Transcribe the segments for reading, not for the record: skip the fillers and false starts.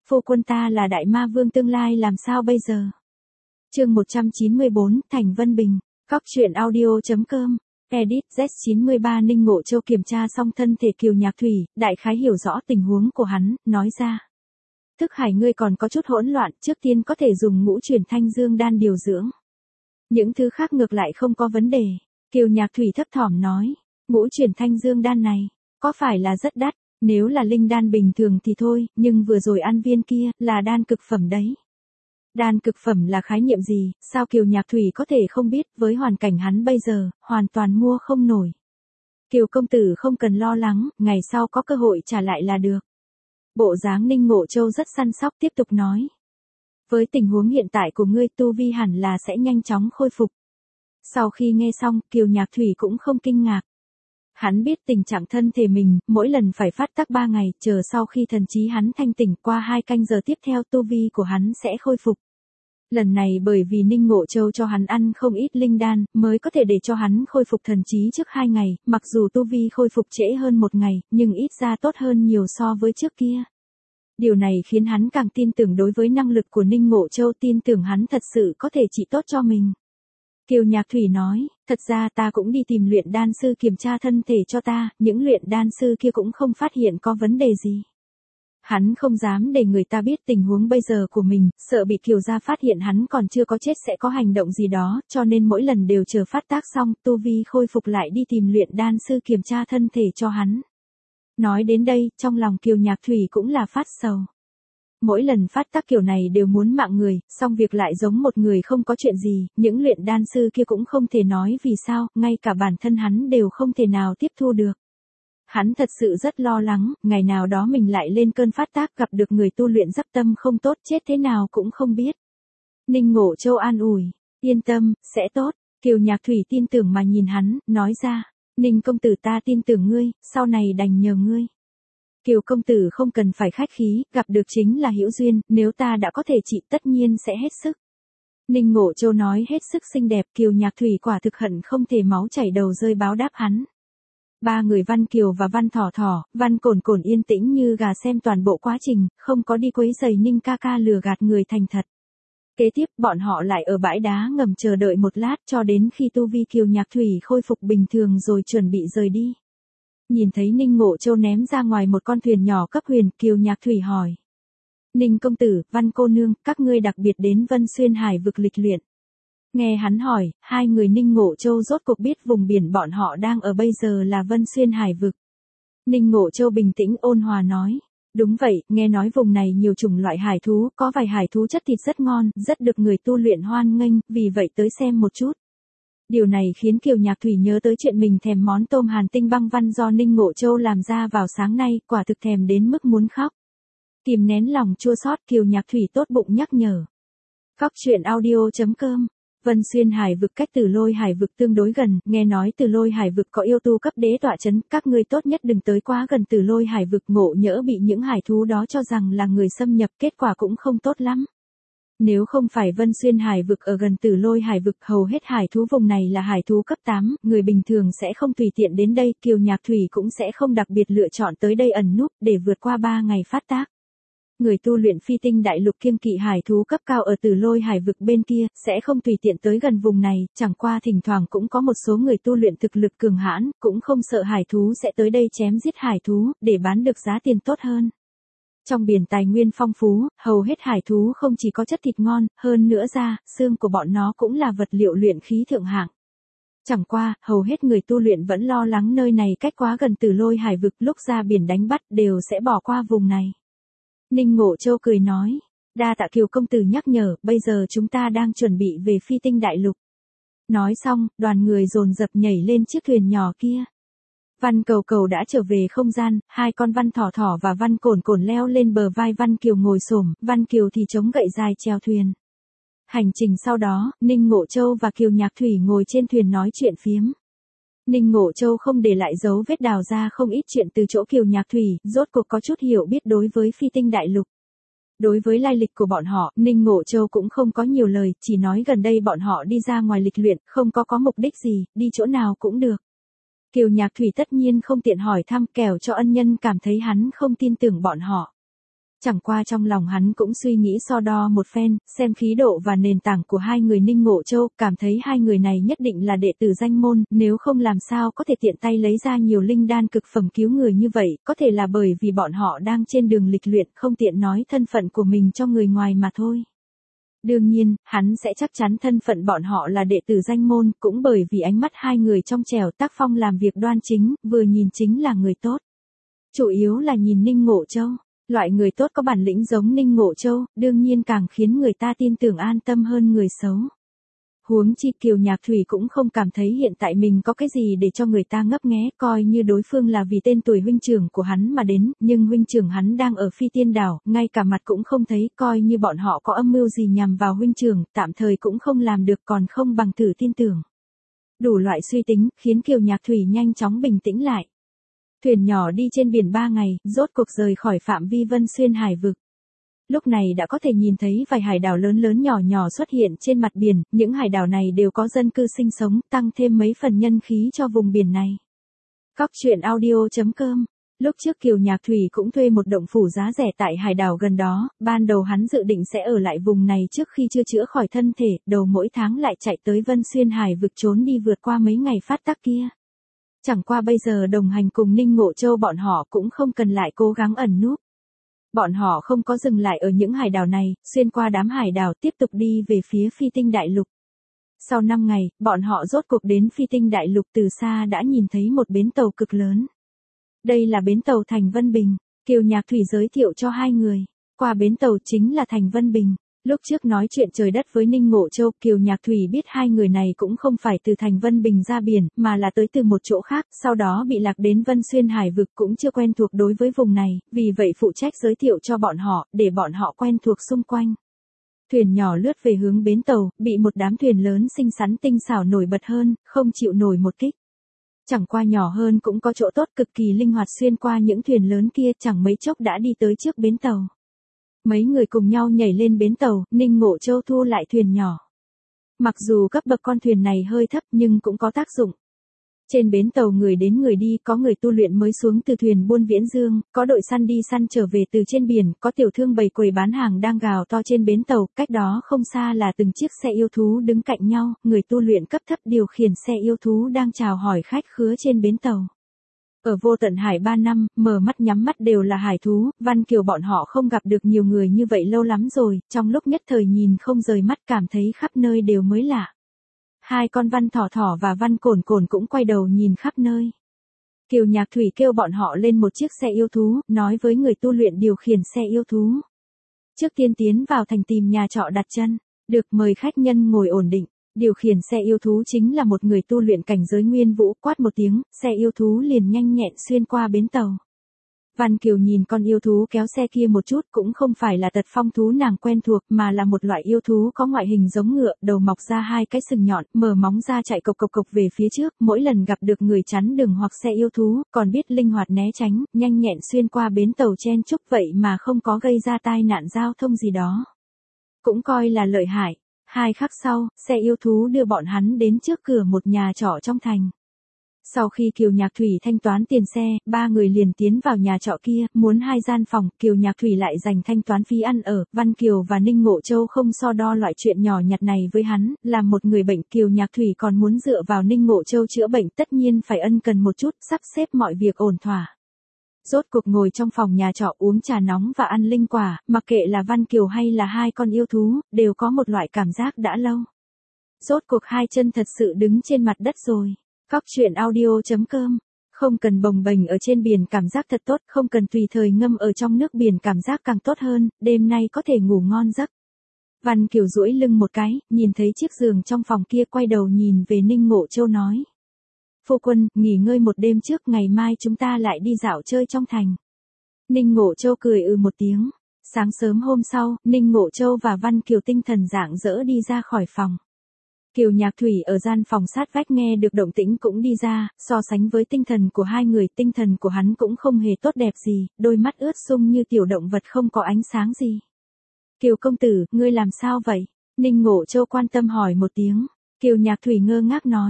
phu quân ta là đại ma vương tương lai làm sao bây giờ? Chương 194, Thành Vân Bình, Cóc truyện audio.com, edit Z93. Ninh Ngộ Châu kiểm tra xong thân thể Kiều Nhạc Thủy, đại khái hiểu rõ tình huống của hắn, nói ra. Thức hải ngươi còn có chút hỗn loạn, trước tiên có thể dùng ngũ chuyển thanh dương đan điều dưỡng. Những thứ khác ngược lại không có vấn đề. Kiều Nhạc Thủy thấp thỏm nói, ngũ chuyển thanh dương đan này, có phải là rất đắt? Nếu là linh đan bình thường thì thôi, nhưng vừa rồi ăn viên kia, là đan cực phẩm đấy. Đan cực phẩm là khái niệm gì, sao Kiều Nhạc Thủy có thể không biết, với hoàn cảnh hắn bây giờ, hoàn toàn mua không nổi. Kiều công tử không cần lo lắng, ngày sau có cơ hội trả lại là được. Bộ dáng Ninh Ngộ Châu rất săn sóc tiếp tục nói. Với tình huống hiện tại của ngươi, tu vi hẳn là sẽ nhanh chóng khôi phục. Sau khi nghe xong, Kiều Nhạc Thủy cũng không kinh ngạc. Hắn biết tình trạng thân thể mình, mỗi lần phải phát tác 3 ngày, chờ sau khi thần trí hắn thanh tỉnh qua 2 canh giờ tiếp theo tu vi của hắn sẽ khôi phục. Lần này bởi vì Ninh Ngộ Châu cho hắn ăn không ít linh đan, mới có thể để cho hắn khôi phục thần trí trước 2 ngày, mặc dù tu vi khôi phục trễ hơn 1 ngày, nhưng ít ra tốt hơn nhiều so với trước kia. Điều này khiến hắn càng tin tưởng đối với năng lực của Ninh Ngộ Châu, tin tưởng hắn thật sự có thể trị tốt cho mình. Kiều Nhạc Thủy nói, thật ra ta cũng đi tìm luyện đan sư kiểm tra thân thể cho ta, những luyện đan sư kia cũng không phát hiện có vấn đề gì. Hắn không dám để người ta biết tình huống bây giờ của mình, sợ bị Kiều gia phát hiện hắn còn chưa có chết sẽ có hành động gì đó, cho nên mỗi lần đều chờ phát tác xong, tu vi khôi phục lại đi tìm luyện đan sư kiểm tra thân thể cho hắn. Nói đến đây, trong lòng Kiều Nhạc Thủy cũng là phát sầu. Mỗi lần phát tác kiểu này đều muốn mạng người, xong việc lại giống một người không có chuyện gì, những luyện đan sư kia cũng không thể nói vì sao, ngay cả bản thân hắn đều không thể nào tiếp thu được. Hắn thật sự rất lo lắng, ngày nào đó mình lại lên cơn phát tác gặp được người tu luyện giáp tâm không tốt, chết thế nào cũng không biết. Ninh Ngộ Châu an ủi, yên tâm, sẽ tốt. Kiều Nhạc Thủy tin tưởng mà nhìn hắn, nói ra, Ninh công tử ta tin tưởng ngươi, sau này đành nhờ ngươi. Kiều công tử không cần phải khách khí, gặp được chính là hữu duyên, nếu ta đã có thể trị tất nhiên sẽ hết sức. Ninh Ngộ Châu nói hết sức xinh đẹp, Kiều Nhạc Thủy quả thực hận không thể máu chảy đầu rơi báo đáp hắn. 3 người Văn Kiều và Văn Thỏ Thỏ, Văn Cổn Cổn yên tĩnh như gà xem toàn bộ quá trình, không có đi quấy rầy Ninh ca ca lừa gạt người thành thật. Kế tiếp bọn họ lại ở bãi đá ngầm chờ đợi một lát cho đến khi tu vi Kiều Nhạc Thủy khôi phục bình thường rồi chuẩn bị rời đi. Nhìn thấy Ninh Ngộ Châu ném ra ngoài một con thuyền nhỏ cấp huyền, Kiều Nhạc Thủy hỏi. Ninh công tử, Văn cô nương, các ngươi đặc biệt đến Vân Xuyên Hải vực lịch luyện. Nghe hắn hỏi, 2 người Ninh Ngộ Châu rốt cuộc biết vùng biển bọn họ đang ở bây giờ là Vân Xuyên Hải vực. Ninh Ngộ Châu bình tĩnh ôn hòa nói. Đúng vậy, nghe nói vùng này nhiều chủng loại hải thú, có vài hải thú chất thịt rất ngon, rất được người tu luyện hoan nghênh, vì vậy tới xem một chút. Điều này khiến Kiều Nhạc Thủy nhớ tới chuyện mình thèm món tôm hàn tinh băng văn do Ninh Ngộ Châu làm ra vào sáng nay, quả thực thèm đến mức muốn khóc. Kìm nén lòng chua xót, Kiều Nhạc Thủy tốt bụng nhắc nhở. Cóc truyện audio.com. Vân Xuyên Hải vực cách Tử Lôi Hải vực tương đối gần, nghe nói Tử Lôi Hải vực có yêu tu cấp đế tọa chấn, các ngươi tốt nhất đừng tới quá gần Tử Lôi Hải vực, ngộ nhỡ bị những hải thú đó cho rằng là người xâm nhập, kết quả cũng không tốt lắm. Nếu không phải Vân Xuyên Hải vực ở gần Tử Lôi Hải vực, hầu hết hải thú vùng này là hải thú cấp 8, người bình thường sẽ không tùy tiện đến đây, Kiều Nhạc Thủy cũng sẽ không đặc biệt lựa chọn tới đây ẩn núp để vượt qua 3 ngày phát tác. Người tu luyện phi tinh đại lục kiêng kỵ hải thú cấp cao ở Tử Lôi Hải vực bên kia, sẽ không tùy tiện tới gần vùng này, chẳng qua thỉnh thoảng cũng có một số người tu luyện thực lực cường hãn, cũng không sợ hải thú sẽ tới đây chém giết hải thú, để bán được giá tiền tốt hơn. Trong biển tài nguyên phong phú, hầu hết hải thú không chỉ có chất thịt ngon, hơn nữa ra, xương của bọn nó cũng là vật liệu luyện khí thượng hạng. Chẳng qua, hầu hết người tu luyện vẫn lo lắng nơi này cách quá gần Tử Lôi Hải vực, lúc ra biển đánh bắt đều sẽ bỏ qua vùng này. Ninh Ngộ Châu cười nói, đa tạ Kiều công tử nhắc nhở, bây giờ chúng ta đang chuẩn bị về phi tinh đại lục. Nói xong, đoàn người dồn dập nhảy lên chiếc thuyền nhỏ kia. Văn Cầu Cầu đã trở về không gian, 2 con Văn Thỏ Thỏ và Văn Cổn Cổn leo lên bờ vai Văn Kiều ngồi xổm, Văn Kiều thì chống gậy dài chèo thuyền. Hành trình sau đó, Ninh Ngộ Châu và Kiều Nhạc Thủy ngồi trên thuyền nói chuyện phiếm. Ninh Ngộ Châu không để lại dấu vết, đào ra không ít chuyện từ chỗ Kiều Nhạc Thủy, rốt cuộc có chút hiểu biết đối với phi tinh đại lục. Đối với lai lịch của bọn họ, Ninh Ngộ Châu cũng không có nhiều lời, chỉ nói gần đây bọn họ đi ra ngoài lịch luyện, không có mục đích gì, đi chỗ nào cũng được. Kiều Nhạc Thủy tất nhiên không tiện hỏi thăm, kẻo cho ân nhân cảm thấy hắn không tin tưởng bọn họ. Chẳng qua trong lòng hắn cũng suy nghĩ so đo một phen, xem khí độ và nền tảng của hai người Ninh Ngộ Châu, cảm thấy hai người này nhất định là đệ tử danh môn, nếu không làm sao có thể tiện tay lấy ra nhiều linh đan cực phẩm cứu người như vậy, có thể là bởi vì bọn họ đang trên đường lịch luyện, không tiện nói thân phận của mình cho người ngoài mà thôi. Đương nhiên, hắn sẽ chắc chắn thân phận bọn họ là đệ tử danh môn, cũng bởi vì ánh mắt hai người trong trẻo, tác phong làm việc đoan chính, vừa nhìn chính là người tốt. Chủ yếu là nhìn Ninh Ngộ Châu. Loại người tốt có bản lĩnh giống Ninh Ngộ Châu, đương nhiên càng khiến người ta tin tưởng an tâm hơn người xấu. Huống chi Kiều Nhạc Thủy cũng không cảm thấy hiện tại mình có cái gì để cho người ta ngấp nghé, coi như đối phương là vì tên tuổi huynh trưởng của hắn mà đến, nhưng huynh trưởng hắn đang ở Phi Tiên Đảo, ngay cả mặt cũng không thấy, coi như bọn họ có âm mưu gì nhằm vào huynh trưởng, tạm thời cũng không làm được, còn không bằng thử tin tưởng. Đủ loại suy tính, khiến Kiều Nhạc Thủy nhanh chóng bình tĩnh lại. Thuyền nhỏ đi trên biển 3 ngày, rốt cuộc rời khỏi phạm vi Vân Xuyên hải vực. Lúc này đã có thể nhìn thấy vài hải đảo lớn lớn nhỏ nhỏ xuất hiện trên mặt biển, những hải đảo này đều có dân cư sinh sống, tăng thêm mấy phần nhân khí cho vùng biển này. Cóc truyện audio.com. Lúc trước Kiều Nhạc Thủy cũng thuê một động phủ giá rẻ tại hải đảo gần đó, ban đầu hắn dự định sẽ ở lại vùng này trước khi chưa chữa khỏi thân thể, đầu mỗi tháng lại chạy tới Vân Xuyên hải vực trốn đi vượt qua mấy ngày phát tắc kia. Chẳng qua bây giờ đồng hành cùng Ninh Ngộ Châu bọn họ cũng không cần lại cố gắng ẩn núp. Bọn họ không có dừng lại ở những hải đảo này, xuyên qua đám hải đảo tiếp tục đi về phía Phi Tinh Đại Lục. Sau 5 ngày, bọn họ rốt cuộc đến Phi Tinh Đại Lục, từ xa đã nhìn thấy một bến tàu cực lớn. Đây là bến tàu Thành Vân Bình, Kiều Nhạc Thủy giới thiệu cho hai người. Qua bến tàu chính là Thành Vân Bình. Lúc trước nói chuyện trời đất với Ninh Ngộ Châu, Kiều Nhạc Thủy biết hai người này cũng không phải từ Thành Vân Bình ra biển, mà là tới từ một chỗ khác, sau đó bị lạc đến Vân Xuyên hải vực, cũng chưa quen thuộc đối với vùng này, vì vậy phụ trách giới thiệu cho bọn họ, để bọn họ quen thuộc xung quanh. Thuyền nhỏ lướt về hướng bến tàu, bị một đám thuyền lớn xinh xắn tinh xảo nổi bật hơn, không chịu nổi một kích. Chẳng qua nhỏ hơn cũng có chỗ tốt, cực kỳ linh hoạt xuyên qua những thuyền lớn kia, chẳng mấy chốc đã đi tới trước bến tàu. Mấy người cùng nhau nhảy lên bến tàu, Ninh Ngộ Châu thu lại thuyền nhỏ. Mặc dù cấp bậc con thuyền này hơi thấp nhưng cũng có tác dụng. Trên bến tàu người đến người đi, có người tu luyện mới xuống từ thuyền buôn viễn dương, có đội săn đi săn trở về từ trên biển, có tiểu thương bày quầy bán hàng đang gào to trên bến tàu, cách đó không xa là từng chiếc xe yêu thú đứng cạnh nhau, người tu luyện cấp thấp điều khiển xe yêu thú đang chào hỏi khách khứa trên bến tàu. Ở Vô Tận Hải 3 năm, mở mắt nhắm mắt đều là hải thú, Văn Kiều bọn họ không gặp được nhiều người như vậy lâu lắm rồi, trong lúc nhất thời nhìn không rời mắt, cảm thấy khắp nơi đều mới lạ. Hai con Văn Thỏ Thỏ và Văn Cổn Cổn cũng quay đầu nhìn khắp nơi. Kiều Nhạc Thủy kêu bọn họ lên một chiếc xe yêu thú, nói với người tu luyện điều khiển xe yêu thú. Trước tiên tiến vào thành tìm nhà trọ đặt chân, được mời khách nhân ngồi ổn định. Điều khiển xe yêu thú chính là một người tu luyện cảnh giới nguyên vũ, quát một tiếng, xe yêu thú liền nhanh nhẹn xuyên qua bến tàu. Văn Kiều nhìn con yêu thú kéo xe kia một chút, cũng không phải là tật phong thú nàng quen thuộc, mà là một loại yêu thú có ngoại hình giống ngựa, đầu mọc ra hai cái sừng nhọn, mở móng ra chạy cộc cộc cộc về phía trước, mỗi lần gặp được người chắn đường hoặc xe yêu thú, còn biết linh hoạt né tránh, nhanh nhẹn xuyên qua bến tàu chen chúc, vậy mà không có gây ra tai nạn giao thông gì đó. Cũng coi là lợi hại. 2 khắc sau, xe yêu thú đưa bọn hắn đến trước cửa một nhà trọ trong thành. Sau khi Kiều Nhạc Thủy thanh toán tiền xe, 3 người liền tiến vào nhà trọ kia, muốn 2 gian phòng, Kiều Nhạc Thủy lại dành thanh toán phí ăn ở, Văn Kiều và Ninh Ngộ Châu không so đo loại chuyện nhỏ nhặt này với hắn, làm một người bệnh Kiều Nhạc Thủy còn muốn dựa vào Ninh Ngộ Châu chữa bệnh, tất nhiên phải ân cần một chút, sắp xếp mọi việc ổn thỏa. Rốt cuộc ngồi trong phòng nhà trọ uống trà nóng và ăn linh quả, mặc kệ là Văn Kiều hay là hai con yêu thú, đều có một loại cảm giác đã lâu. Rốt cuộc hai chân thật sự đứng trên mặt đất rồi. Cóc truyện audio.com. Không cần bồng bềnh ở trên biển cảm giác thật tốt, không cần tùy thời ngâm ở trong nước biển cảm giác càng tốt hơn, đêm nay có thể ngủ ngon giấc. Văn Kiều duỗi lưng một cái, nhìn thấy chiếc giường trong phòng kia, quay đầu nhìn về Ninh Ngộ Châu nói. Phu quân, nghỉ ngơi một đêm trước, ngày mai chúng ta lại đi dạo chơi trong thành. Ninh Ngộ Châu cười một tiếng. Sáng sớm hôm sau, Ninh Ngộ Châu và Văn Kiều tinh thần rạng rỡ đi ra khỏi phòng. Kiều Nhạc Thủy ở gian phòng sát vách nghe được động tĩnh cũng đi ra, so sánh với tinh thần của hai người, tinh thần của hắn cũng không hề tốt đẹp gì, đôi mắt ướt sũng như tiểu động vật không có ánh sáng gì. Kiều công tử, ngươi làm sao vậy? Ninh Ngộ Châu quan tâm hỏi một tiếng. Kiều Nhạc Thủy ngơ ngác nói.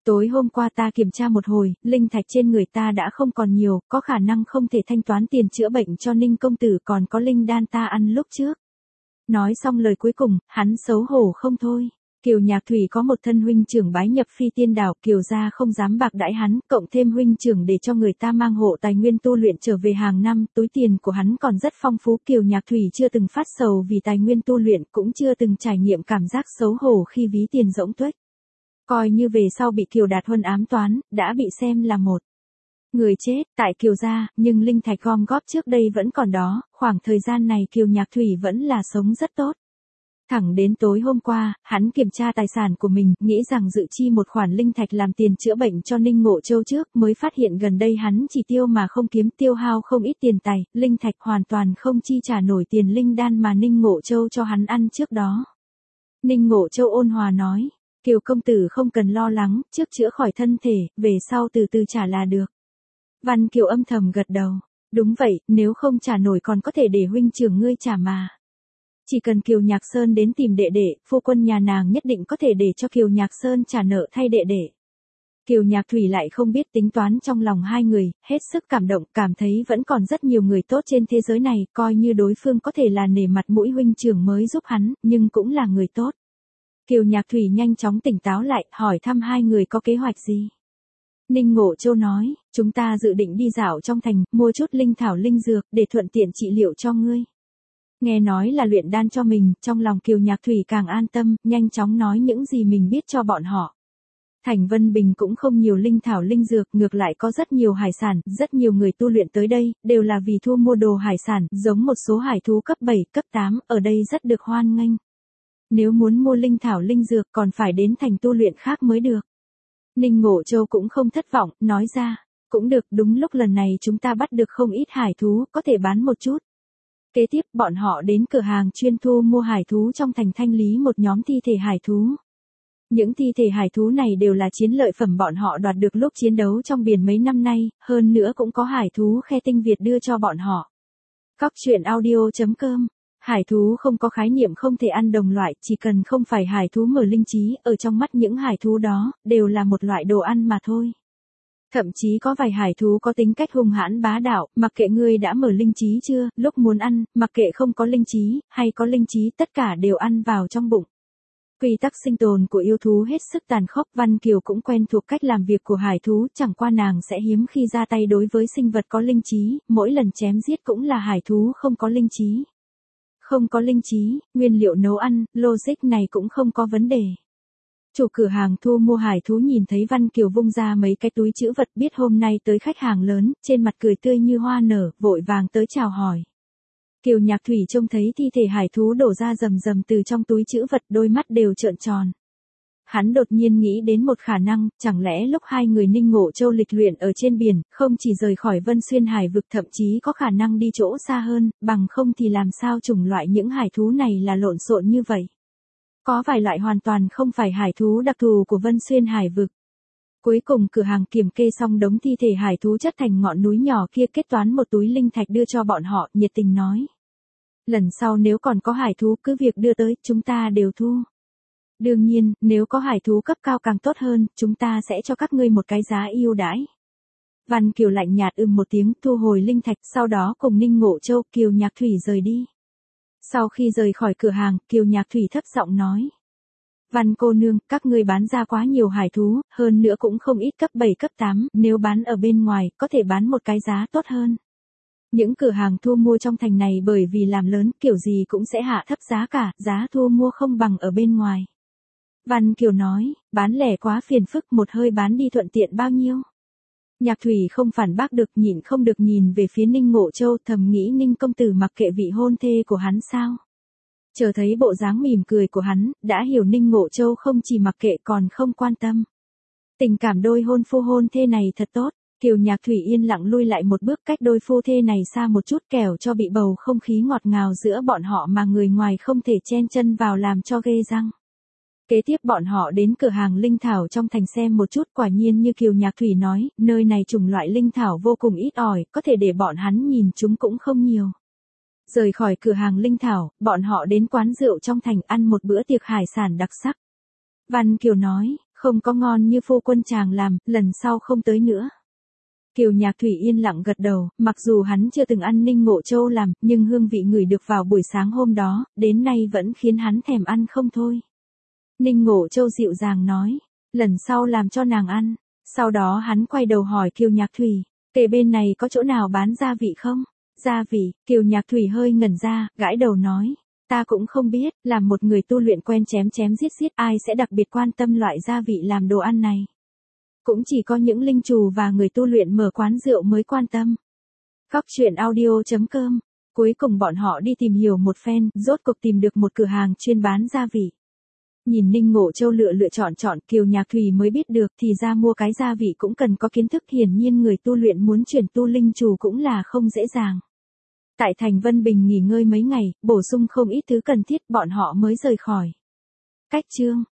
Tối hôm qua ta kiểm tra một hồi, linh thạch trên người ta đã không còn nhiều, có khả năng không thể thanh toán tiền chữa bệnh cho Ninh công tử, còn có linh đan ta ăn lúc trước. Nói xong lời cuối cùng, hắn xấu hổ không thôi. Kiều Nhạc Thủy có một thân huynh trưởng bái nhập phi tiên đảo, Kiều gia không dám bạc đãi hắn, cộng thêm huynh trưởng để cho người ta mang hộ tài nguyên tu luyện trở về hàng năm, túi tiền của hắn còn rất phong phú. Kiều Nhạc Thủy chưa từng phát sầu vì tài nguyên tu luyện, cũng chưa từng trải nghiệm cảm giác xấu hổ khi ví tiền rỗng tuếch. Coi như về sau bị Kiều Đạt Huân ám toán, đã bị xem là một người chết tại Kiều gia, nhưng linh thạch gom góp trước đây vẫn còn đó, khoảng thời gian này Kiều Nhạc Thủy vẫn là sống rất tốt. Thẳng đến tối hôm qua, hắn kiểm tra tài sản của mình, nghĩ rằng dự chi một khoản linh thạch làm tiền chữa bệnh cho Ninh Ngộ Châu trước, mới phát hiện gần đây hắn chỉ tiêu mà không kiếm, tiêu hao không ít tiền tài, linh thạch hoàn toàn không chi trả nổi tiền linh đan mà Ninh Ngộ Châu cho hắn ăn trước đó. Ninh Ngộ Châu ôn hòa nói, Kiều công tử không cần lo lắng, trước chữa khỏi thân thể, về sau từ từ trả là được. Văn Kiều âm thầm gật đầu, đúng vậy, nếu không trả nổi còn có thể để huynh trưởng ngươi trả mà. Chỉ cần Kiều Nhạc Sơn đến tìm đệ đệ, phu quân nhà nàng nhất định có thể để cho Kiều Nhạc Sơn trả nợ thay đệ đệ. Kiều Nhạc Thủy lại không biết tính toán trong lòng hai người, hết sức cảm động, cảm thấy vẫn còn rất nhiều người tốt trên thế giới này, coi như đối phương có thể là nể mặt mũi huynh trưởng mới giúp hắn, nhưng cũng là người tốt. Kiều Nhạc Thủy nhanh chóng tỉnh táo lại, hỏi thăm hai người có kế hoạch gì. Ninh Ngộ Châu nói, chúng ta dự định đi dạo trong thành, mua chút linh thảo linh dược, để thuận tiện trị liệu cho ngươi. Nghe nói là luyện đan cho mình, trong lòng Kiều Nhạc Thủy càng an tâm, nhanh chóng nói những gì mình biết cho bọn họ. Thành Vân Bình cũng không nhiều linh thảo linh dược, ngược lại có rất nhiều hải sản, rất nhiều người tu luyện tới đây, đều là vì thu mua đồ hải sản, giống một số hải thú cấp 7, cấp 8, ở đây rất được hoan nghênh. Nếu muốn mua linh thảo linh dược còn phải đến thành tu luyện khác mới được. Ninh Ngộ Châu cũng không thất vọng, nói ra, cũng được, đúng lúc lần này chúng ta bắt được không ít hải thú, có thể bán một chút. Kế tiếp, bọn họ đến cửa hàng chuyên thu mua hải thú trong thành thanh lý một nhóm thi thể hải thú. Những thi thể hải thú này đều là chiến lợi phẩm bọn họ đoạt được lúc chiến đấu trong biển mấy năm nay, hơn nữa cũng có hải thú khe tinh Việt đưa cho bọn họ. Cóc truyện audio.com. Hải thú không có khái niệm không thể ăn đồng loại, chỉ cần không phải hải thú mở linh trí, ở trong mắt những hải thú đó, đều là một loại đồ ăn mà thôi. Thậm chí có vài hải thú có tính cách hung hãn bá đạo, mặc kệ ngươi đã mở linh trí chưa, lúc muốn ăn, mặc kệ không có linh trí, hay có linh trí, tất cả đều ăn vào trong bụng. Quy tắc sinh tồn của yêu thú hết sức tàn khốc, Văn Kiều cũng quen thuộc cách làm việc của hải thú, chẳng qua nàng sẽ hiếm khi ra tay đối với sinh vật có linh trí, mỗi lần chém giết cũng là hải thú không có linh trí. Không có linh trí, nguyên liệu nấu ăn, logic này cũng không có vấn đề. Chủ cửa hàng thu mua hải thú nhìn thấy Văn Kiều vung ra mấy cái túi trữ vật, biết hôm nay tới khách hàng lớn, trên mặt cười tươi như hoa nở, vội vàng tới chào hỏi. Kiều Nhạc Thủy trông thấy thi thể hải thú đổ ra rầm rầm từ trong túi trữ vật, đôi mắt đều trợn tròn. Hắn đột nhiên nghĩ đến một khả năng, chẳng lẽ lúc hai người Ninh Ngộ Châu lịch luyện ở trên biển, không chỉ rời khỏi Vân Xuyên Hải vực, thậm chí có khả năng đi chỗ xa hơn, bằng không thì làm sao chủng loại những hải thú này là lộn xộn như vậy. Có vài loại hoàn toàn không phải hải thú đặc thù của Vân Xuyên Hải vực. Cuối cùng cửa hàng kiểm kê xong đống thi thể hải thú chất thành ngọn núi nhỏ kia, kết toán một túi linh thạch đưa cho bọn họ, nhiệt tình nói. Lần sau nếu còn có hải thú cứ việc đưa tới, chúng ta đều thu. Đương nhiên, nếu có hải thú cấp cao càng tốt hơn, chúng ta sẽ cho các ngươi một cái giá ưu đãi. Văn Kiều lạnh nhạt một tiếng, thu hồi linh thạch, sau đó cùng Ninh Ngộ Châu, Kiều Nhạc Thủy rời đi. Sau khi rời khỏi cửa hàng, Kiều Nhạc Thủy thấp giọng nói. Văn cô nương, các ngươi bán ra quá nhiều hải thú, hơn nữa cũng không ít cấp 7 cấp 8, nếu bán ở bên ngoài, có thể bán một cái giá tốt hơn. Những cửa hàng thu mua trong thành này bởi vì làm lớn, kiểu gì cũng sẽ hạ thấp giá cả, giá thu mua không bằng ở bên ngoài. Văn Kiều nói, bán lẻ quá phiền phức, một hơi bán đi thuận tiện bao nhiêu. Nhạc Thủy không phản bác được, nhịn không được nhìn về phía Ninh Ngộ Châu, thầm nghĩ Ninh công tử mặc kệ vị hôn thê của hắn sao. Chờ thấy bộ dáng mỉm cười của hắn, đã hiểu Ninh Ngộ Châu không chỉ mặc kệ còn không quan tâm. Tình cảm đôi hôn phu hôn thê này thật tốt. Kiều Nhạc Thủy yên lặng lui lại một bước, cách đôi phu thê này xa một chút, kẻo cho bị bầu không khí ngọt ngào giữa bọn họ mà người ngoài không thể chen chân vào làm cho ghê răng. Kế tiếp bọn họ đến cửa hàng linh thảo trong thành xem một chút, quả nhiên như Kiều Nhạc Thủy nói, nơi này chủng loại linh thảo vô cùng ít ỏi, có thể để bọn hắn nhìn chúng cũng không nhiều. Rời khỏi cửa hàng linh thảo, bọn họ đến quán rượu trong thành ăn một bữa tiệc hải sản đặc sắc. Văn Kiều nói, Không có ngon như phu quân chàng làm, lần sau không tới nữa. Kiều Nhạc Thủy yên lặng gật đầu, mặc dù hắn chưa từng ăn Ninh Ngộ Châu làm, nhưng hương vị ngửi được vào buổi sáng hôm đó, đến nay vẫn khiến hắn thèm ăn không thôi. Ninh Ngộ Châu dịu dàng nói, lần sau làm cho nàng ăn. Sau đó hắn quay đầu hỏi Kiều Nhạc Thủy, kề bên này có chỗ nào bán gia vị không? Gia vị, Kiều Nhạc Thủy hơi ngẩn ra, gãi đầu nói, ta cũng không biết, làm một người tu luyện quen chém chém giết giết ai sẽ đặc biệt quan tâm loại gia vị làm đồ ăn này. Cũng chỉ có những linh trù và người tu luyện mở quán rượu mới quan tâm. Góc truyện audio.com. Cuối cùng bọn họ đi tìm hiểu một phen, rốt cuộc tìm được một cửa hàng chuyên bán gia vị. Nhìn Ninh Ngộ Châu lựa chọn Kiều Nhạc Thủy mới biết được thì ra mua cái gia vị cũng cần có kiến thức, hiển nhiên người tu luyện muốn chuyển tu linh trù cũng là không dễ dàng. Tại thành Vân Bình nghỉ ngơi mấy ngày, bổ sung không ít thứ cần thiết bọn họ mới rời khỏi. Cách chương